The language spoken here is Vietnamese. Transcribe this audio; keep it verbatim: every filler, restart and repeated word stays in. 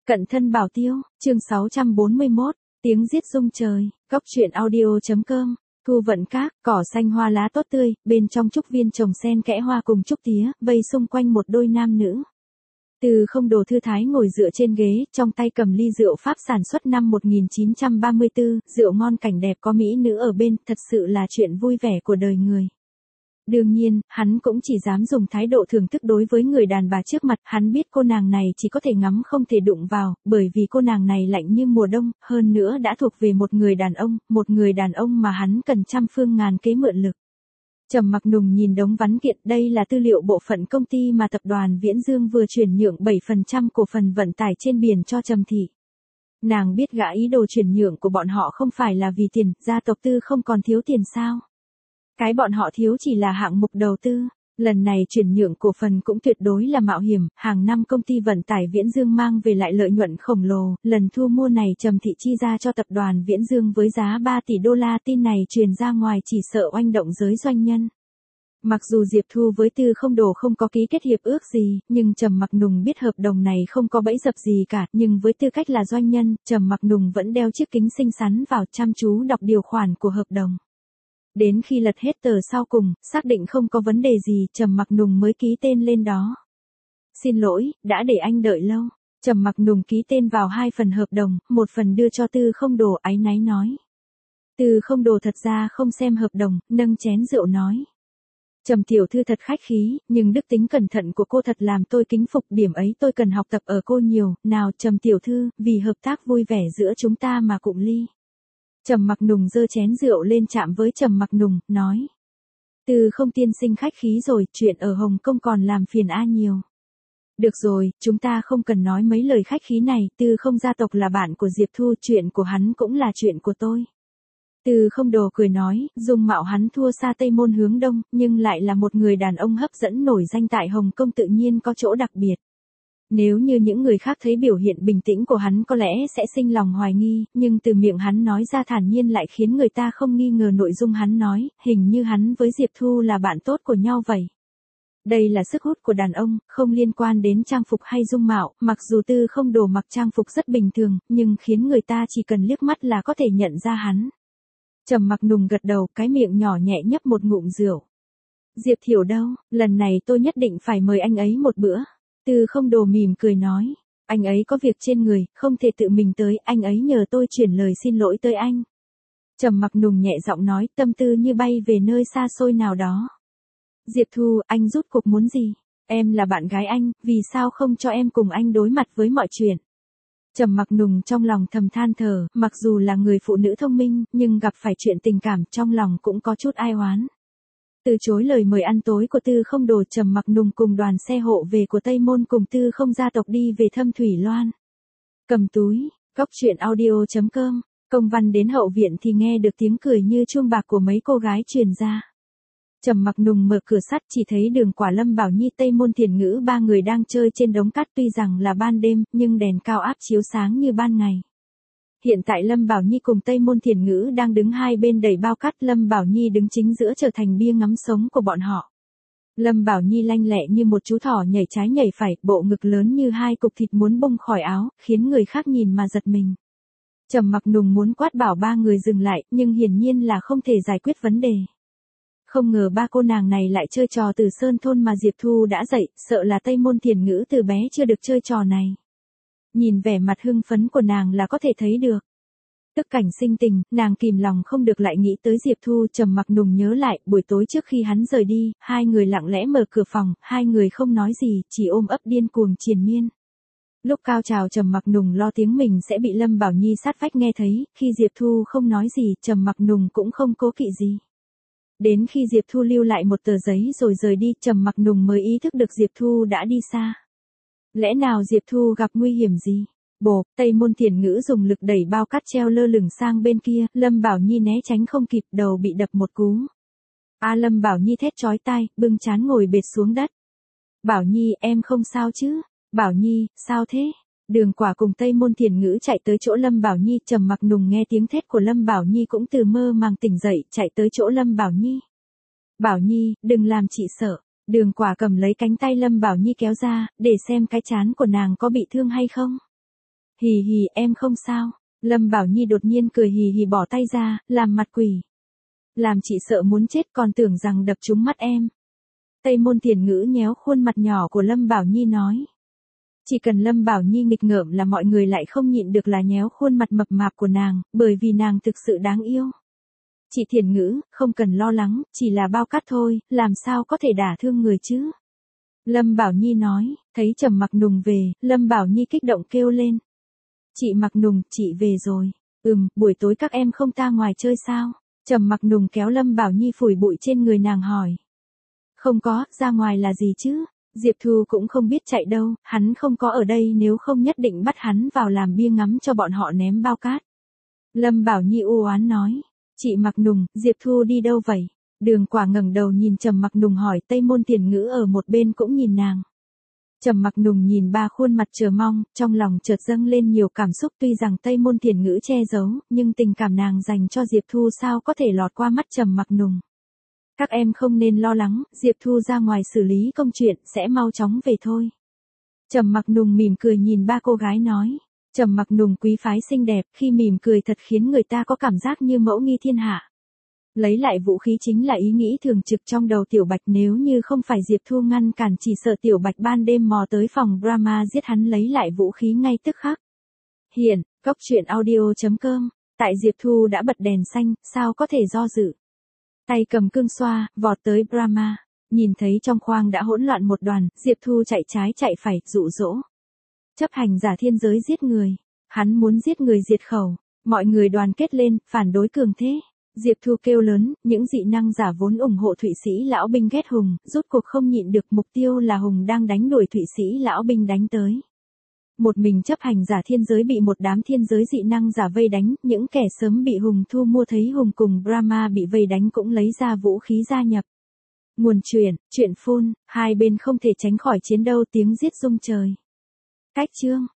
Cận thân bảo tiêu, chương sáu trăm bốn mươi mốt, tiếng giết rung trời, góc truyện audio.com, thu vận các, cỏ xanh hoa lá tốt tươi, bên trong trúc viên trồng sen kẽ hoa cùng trúc tía, vây xung quanh một đôi nam nữ. Từ Không Đồ thư thái ngồi dựa trên ghế, trong tay cầm ly rượu Pháp sản xuất năm một nghìn chín trăm ba mươi tư, rượu ngon cảnh đẹp có mỹ nữ ở bên, thật sự là chuyện vui vẻ của đời người. Đương nhiên, hắn cũng chỉ dám dùng thái độ thưởng thức đối với người đàn bà trước mặt, hắn biết cô nàng này chỉ có thể ngắm không thể đụng vào, bởi vì cô nàng này lạnh như mùa đông, hơn nữa đã thuộc về một người đàn ông, một người đàn ông mà hắn cần trăm phương ngàn kế mượn lực. Trầm Mặc Nùng nhìn đống văn kiện, đây là tư liệu bộ phận công ty mà tập đoàn Viễn Dương vừa chuyển nhượng bảy phần trăm cổ phần vận tải trên biển cho Trầm Thị. Nàng biết gã ý đồ chuyển nhượng của bọn họ không phải là vì tiền, gia tộc Tư không còn thiếu tiền sao? Cái bọn họ thiếu chỉ là hạng mục đầu tư. Lần này chuyển nhượng cổ phần cũng tuyệt đối là mạo hiểm, hàng năm công ty vận tải Viễn Dương mang về lại lợi nhuận khổng lồ, lần thu mua này Trầm Thị chi ra cho tập đoàn Viễn Dương với giá ba tỷ đô la, tin này truyền ra ngoài chỉ sợ oanh động giới doanh nhân. Mặc dù Diệp Thu với Tư Không Đồ không có ký kết hiệp ước gì, nhưng Trầm Mặc Nùng biết hợp đồng này không có bẫy dập gì cả, nhưng với tư cách là doanh nhân, Trầm Mặc Nùng vẫn đeo chiếc kính xinh xắn vào, chăm chú đọc điều khoản của hợp đồng. Đến khi lật hết tờ sau cùng, xác định không có vấn đề gì, Trầm Mặc Nùng mới ký tên lên đó. Xin lỗi, đã để anh đợi lâu. Trầm Mặc Nùng ký tên vào hai phần hợp đồng, một phần đưa cho Tư Không Đồ, áy náy nói. Tư Không Đồ thật ra không xem hợp đồng, nâng chén rượu nói. Trầm tiểu thư thật khách khí, nhưng đức tính cẩn thận của cô thật làm tôi kính phục, điểm ấy tôi cần học tập ở cô nhiều, nào Trầm tiểu thư, vì hợp tác vui vẻ giữa chúng ta mà cụng ly. Trầm Mặc Nùng giơ chén rượu lên chạm với Trầm Mặc Nùng, nói. Tư không tiên sinh khách khí rồi, chuyện ở Hồng Kông còn làm phiền A nhiều. Được rồi, chúng ta không cần nói mấy lời khách khí này, Tư không gia tộc là bạn của Diệp Thu, chuyện của hắn cũng là chuyện của tôi. Tư Không Đồ cười nói, dung mạo hắn thua xa Tây Môn Hướng Đông, nhưng lại là một người đàn ông hấp dẫn nổi danh tại Hồng Kông, tự nhiên có chỗ đặc biệt. Nếu như những người khác thấy biểu hiện bình tĩnh của hắn có lẽ sẽ sinh lòng hoài nghi, nhưng từ miệng hắn nói ra thản nhiên lại khiến người ta không nghi ngờ nội dung hắn nói, hình như hắn với Diệp Thu là bạn tốt của nhau vậy. Đây là sức hút của đàn ông, không liên quan đến trang phục hay dung mạo, mặc dù Tư Không Đồ mặc trang phục rất bình thường, nhưng khiến người ta chỉ cần liếc mắt là có thể nhận ra hắn. Trầm Mặc Nùng gật đầu, cái miệng nhỏ nhẹ nhấp một ngụm rượu. Diệp Thiểu đâu, lần này tôi nhất định phải mời anh ấy một bữa. Tư Không Đồ mỉm cười nói, anh ấy có việc trên người, không thể tự mình tới, anh ấy nhờ tôi chuyển lời xin lỗi tới anh. Trầm Mặc Nùng nhẹ giọng nói, tâm tư như bay về nơi xa xôi nào đó. Diệp Thu, anh rút cuộc muốn gì? Em là bạn gái anh, vì sao không cho em cùng anh đối mặt với mọi chuyện? Trầm Mặc Nùng trong lòng thầm than thở, mặc dù là người phụ nữ thông minh, nhưng gặp phải chuyện tình cảm trong lòng cũng có chút ai oán. Từ chối lời mời ăn tối của Tư Không Đồ, Trầm Mặc Nùng cùng đoàn xe hộ về của Tây Môn cùng Tư Không gia tộc đi về Thâm Thủy Loan. Cầm túi, góc truyện audio.com, công văn đến hậu viện thì nghe được tiếng cười như chuông bạc của mấy cô gái truyền ra. Trầm Mặc Nùng mở cửa sắt, chỉ thấy Đường Quả, Lâm Bảo Nhi, Tây Môn Thiền Ngữ ba người đang chơi trên đống cát, tuy rằng là ban đêm, nhưng đèn cao áp chiếu sáng như ban ngày. Hiện tại Lâm Bảo Nhi cùng Tây Môn Thiền Ngữ đang đứng hai bên đẩy bao cát, Lâm Bảo Nhi đứng chính giữa trở thành bia ngắm sống của bọn họ. Lâm Bảo Nhi lanh lẹ như một chú thỏ nhảy trái nhảy phải, bộ ngực lớn như hai cục thịt muốn bung khỏi áo, khiến người khác nhìn mà giật mình. Trầm Mặc Nùng muốn quát bảo ba người dừng lại, nhưng hiển nhiên là không thể giải quyết vấn đề. Không ngờ ba cô nàng này lại chơi trò Từ Sơn thôn mà Diệp Thu đã dạy, sợ là Tây Môn Thiền Ngữ từ bé chưa được chơi trò này. Nhìn vẻ mặt hưng phấn của nàng là có thể thấy được. Tức cảnh sinh tình, nàng kìm lòng không được lại nghĩ tới Diệp Thu. Trầm Mặc Nùng nhớ lại, buổi tối trước khi hắn rời đi, hai người lặng lẽ mở cửa phòng, hai người không nói gì, chỉ ôm ấp điên cuồng triền miên. Lúc cao trào Trầm Mặc Nùng lo tiếng mình sẽ bị Lâm Bảo Nhi sát vách nghe thấy, khi Diệp Thu không nói gì, Trầm Mặc Nùng cũng không cố kỵ gì. Đến khi Diệp Thu lưu lại một tờ giấy rồi rời đi, Trầm Mặc Nùng mới ý thức được Diệp Thu đã đi xa. Lẽ nào Diệp Thu gặp nguy hiểm gì? Bộp, Tây Môn Thiền Ngữ dùng lực đẩy bao cát treo lơ lửng sang bên kia, Lâm Bảo Nhi né tránh không kịp, đầu bị đập một cú. A Lâm Bảo Nhi thét chói tai, bưng trán ngồi bệt xuống đất. Bảo Nhi, em không sao chứ? Bảo Nhi, sao thế? Đường Quả cùng Tây Môn Thiền Ngữ chạy tới chỗ Lâm Bảo Nhi, Trầm Mặc Nùng nghe tiếng thét của Lâm Bảo Nhi cũng từ mơ màng tỉnh dậy, chạy tới chỗ Lâm Bảo Nhi. Bảo Nhi, đừng làm chị sợ. Đường Quả cầm lấy cánh tay Lâm Bảo Nhi kéo ra, để xem cái trán của nàng có bị thương hay không. Hì hì, em không sao. Lâm Bảo Nhi đột nhiên cười hì hì bỏ tay ra, làm mặt quỷ. Làm chị sợ muốn chết còn tưởng rằng đập trúng mắt em. Tây Môn Thiền Ngữ nhéo khuôn mặt nhỏ của Lâm Bảo Nhi nói. Chỉ cần Lâm Bảo Nhi nghịch ngợm là mọi người lại không nhịn được là nhéo khuôn mặt mập mạp của nàng, bởi vì nàng thực sự đáng yêu. Chị Thiền Ngữ, không cần lo lắng, chỉ là bao cát thôi, làm sao có thể đả thương người chứ? Lâm Bảo Nhi nói, thấy Trầm Mặc Nùng về, Lâm Bảo Nhi kích động kêu lên. Chị Mặc Nùng, chị về rồi. Ừm, buổi tối các em không ra ngoài chơi sao? Trầm Mặc Nùng kéo Lâm Bảo Nhi phủi bụi trên người nàng hỏi. Không có, ra ngoài là gì chứ? Diệp Thu cũng không biết chạy đâu, hắn không có ở đây nếu không nhất định bắt hắn vào làm bia ngắm cho bọn họ ném bao cát. Lâm Bảo Nhi u oán nói. Chị Mặc Nùng, Diệp Thu đi đâu vậy? Đường Quả ngẩng đầu nhìn Trầm Mặc Nùng hỏi. Tây Môn Thiền Ngữ ở một bên cũng nhìn nàng. Trầm Mặc Nùng nhìn ba khuôn mặt chờ mong, trong lòng chợt dâng lên nhiều cảm xúc. Tuy rằng Tây Môn Thiền Ngữ che giấu, nhưng tình cảm nàng dành cho Diệp Thu sao có thể lọt qua mắt Trầm Mặc Nùng. Các em không nên lo lắng, Diệp Thu ra ngoài xử lý công chuyện, sẽ mau chóng về thôi. Trầm Mặc Nùng mỉm cười nhìn ba cô gái nói. Trầm Mặc Nùng quý phái xinh đẹp, khi mỉm cười thật khiến người ta có cảm giác như mẫu nghi thiên hạ. Lấy lại vũ khí chính là ý nghĩ thường trực trong đầu Tiểu Bạch, nếu như không phải Diệp Thu ngăn cản chỉ sợ Tiểu Bạch ban đêm mò tới phòng Brahma giết hắn lấy lại vũ khí ngay tức khắc. Hiện, cốc truyện audio chấm com, tại Diệp Thu đã bật đèn xanh, sao có thể do dự. Tay cầm cương xoa, vọt tới Brahma, nhìn thấy trong khoang đã hỗn loạn một đoàn, Diệp Thu chạy trái chạy phải, dụ dỗ. Chấp hành giả thiên giới giết người, hắn muốn giết người diệt khẩu, mọi người đoàn kết lên, phản đối cường thế. Diệp Thu kêu lớn, những dị năng giả vốn ủng hộ Thụy Sĩ lão binh ghét Hùng, rốt cuộc không nhịn được, mục tiêu là Hùng đang đánh đuổi Thụy Sĩ lão binh đánh tới. Một mình chấp hành giả thiên giới bị một đám thiên giới dị năng giả vây đánh, những kẻ sớm bị Hùng thu mua thấy Hùng cùng Brahma bị vây đánh cũng lấy ra vũ khí gia nhập. Nguồn truyện, truyện phun, hai bên không thể tránh khỏi chiến đấu tiếng giết rung trời. Cách chương